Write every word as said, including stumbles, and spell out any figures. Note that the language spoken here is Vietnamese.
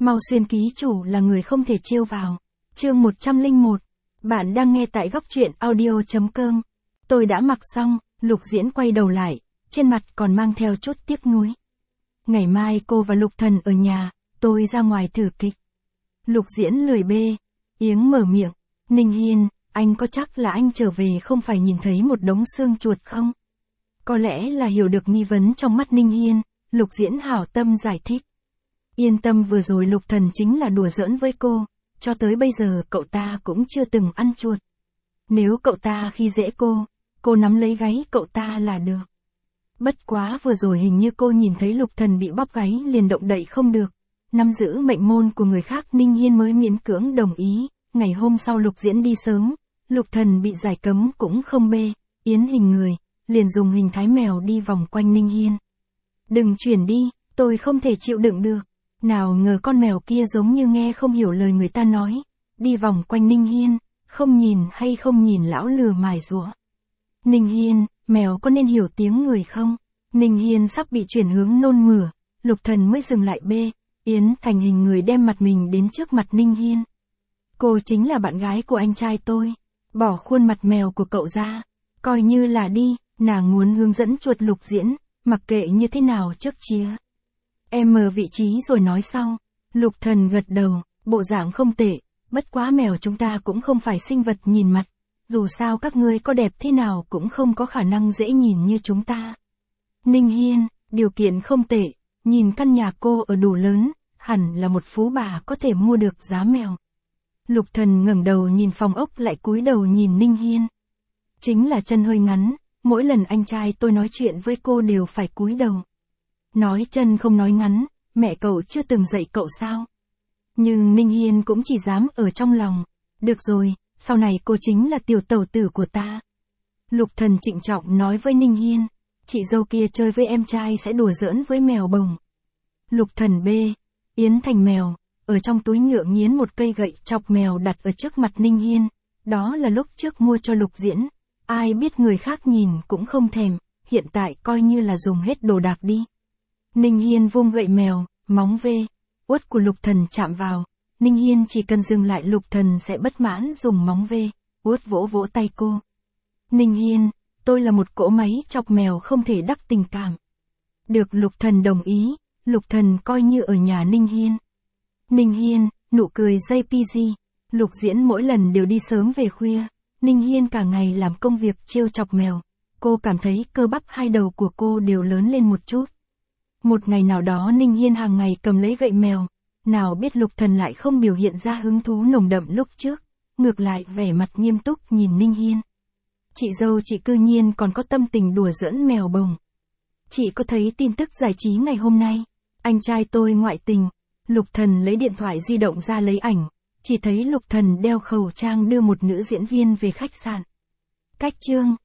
Mau Xuyên ký chủ là người không thể trêu vào. Chương một trăm lẻ một. Bạn đang nghe tại góc truyện audio chấm com. Tôi đã mặc xong, Lục Diễn quay đầu lại, trên mặt còn mang theo chút tiếc nuối. Ngày mai cô và Lục Thần ở nhà, tôi ra ngoài thử kịch. Lục Diễn lười bê, Yếng mở miệng. Ninh Hiên, anh có chắc là anh trở về không phải nhìn thấy một đống xương chuột không? Có lẽ là hiểu được nghi vấn trong mắt Ninh Hiên, Lục Diễn hảo tâm giải thích. Yên tâm, vừa rồi Lục Thần chính là đùa giỡn với cô, cho tới bây giờ cậu ta cũng chưa từng ăn chuột. Nếu cậu ta khi dễ cô, cô nắm lấy gáy cậu ta là được. Bất quá vừa rồi hình như cô nhìn thấy Lục Thần bị bóp gáy liền động đậy không được. Nắm giữ mệnh môn của người khác Ninh Hiên mới miễn cưỡng đồng ý. Ngày hôm sau Lục Diễn đi sớm, Lục Thần bị giải cấm cũng không bê, yến hình người, liền dùng hình thái mèo đi vòng quanh Ninh Hiên. Đừng chuyển đi, tôi không thể chịu đựng được. Nào ngờ con mèo kia giống như nghe không hiểu lời người ta nói, đi vòng quanh Ninh Hiên, không nhìn hay không nhìn lão lừa mài giũa. Ninh Hiên, mèo có nên hiểu tiếng người không? Ninh Hiên sắp bị chuyển hướng nôn mửa, Lục Thần mới dừng lại bê, yến thành hình người đem mặt mình đến trước mặt Ninh Hiên. Cô chính là bạn gái của anh trai tôi, bỏ khuôn mặt mèo của cậu ra, coi như là đi, nàng muốn hướng dẫn chuột Lục Diễn, mặc kệ như thế nào trước chia. Em mở vị trí rồi nói sau. Lục Thần gật đầu, bộ dạng không tệ, bất quá mèo chúng ta cũng không phải sinh vật nhìn mặt, dù sao các ngươi có đẹp thế nào cũng không có khả năng dễ nhìn như chúng ta. Ninh Hiên, điều kiện không tệ, nhìn căn nhà cô ở đủ lớn, hẳn là một phú bà có thể mua được giá mèo. Lục Thần ngẩng đầu nhìn phòng ốc lại cúi đầu nhìn Ninh Hiên. Chính là chân hơi ngắn, mỗi lần anh trai tôi nói chuyện với cô đều phải cúi đầu. Nói chân không nói ngắn, mẹ cậu chưa từng dạy cậu sao? Nhưng Ninh Hiên cũng chỉ dám ở trong lòng. Được rồi, sau này cô chính là tiểu tẩu tử của ta. Lục Thần trịnh trọng nói với Ninh Hiên, chị dâu kia chơi với em trai sẽ đùa giỡn với mèo bồng. Lục Thần bê, yến thành mèo, ở trong túi nhựa nghiến một cây gậy chọc mèo đặt ở trước mặt Ninh Hiên. Đó là lúc trước mua cho Lục Diễn, ai biết người khác nhìn cũng không thèm, hiện tại coi như là dùng hết đồ đạc đi. Ninh Hiên vung gậy mèo, móng vê, uất của Lục Thần chạm vào, Ninh Hiên chỉ cần dừng lại Lục Thần sẽ bất mãn dùng móng vê, uất vỗ vỗ tay cô. Ninh Hiên, tôi là một cỗ máy chọc mèo không thể đắc tình cảm. Được Lục Thần đồng ý, Lục Thần coi như ở nhà Ninh Hiên. Ninh Hiên, nụ cười gi pê giê, Lục Diễn mỗi lần đều đi sớm về khuya, Ninh Hiên cả ngày làm công việc trêu chọc mèo, cô cảm thấy cơ bắp hai đầu của cô đều lớn lên một chút. Một ngày nào đó Ninh Hiên hàng ngày cầm lấy gậy mèo, nào biết Lục Thần lại không biểu hiện ra hứng thú nồng đậm lúc trước, ngược lại vẻ mặt nghiêm túc nhìn Ninh Hiên. Chị dâu chị cư nhiên còn có tâm tình đùa giỡn mèo bồng. Chị có thấy tin tức giải trí ngày hôm nay, anh trai tôi ngoại tình. Lục Thần lấy điện thoại di động ra lấy ảnh, chỉ thấy Lục Thần đeo khẩu trang đưa một nữ diễn viên về khách sạn. Cách chương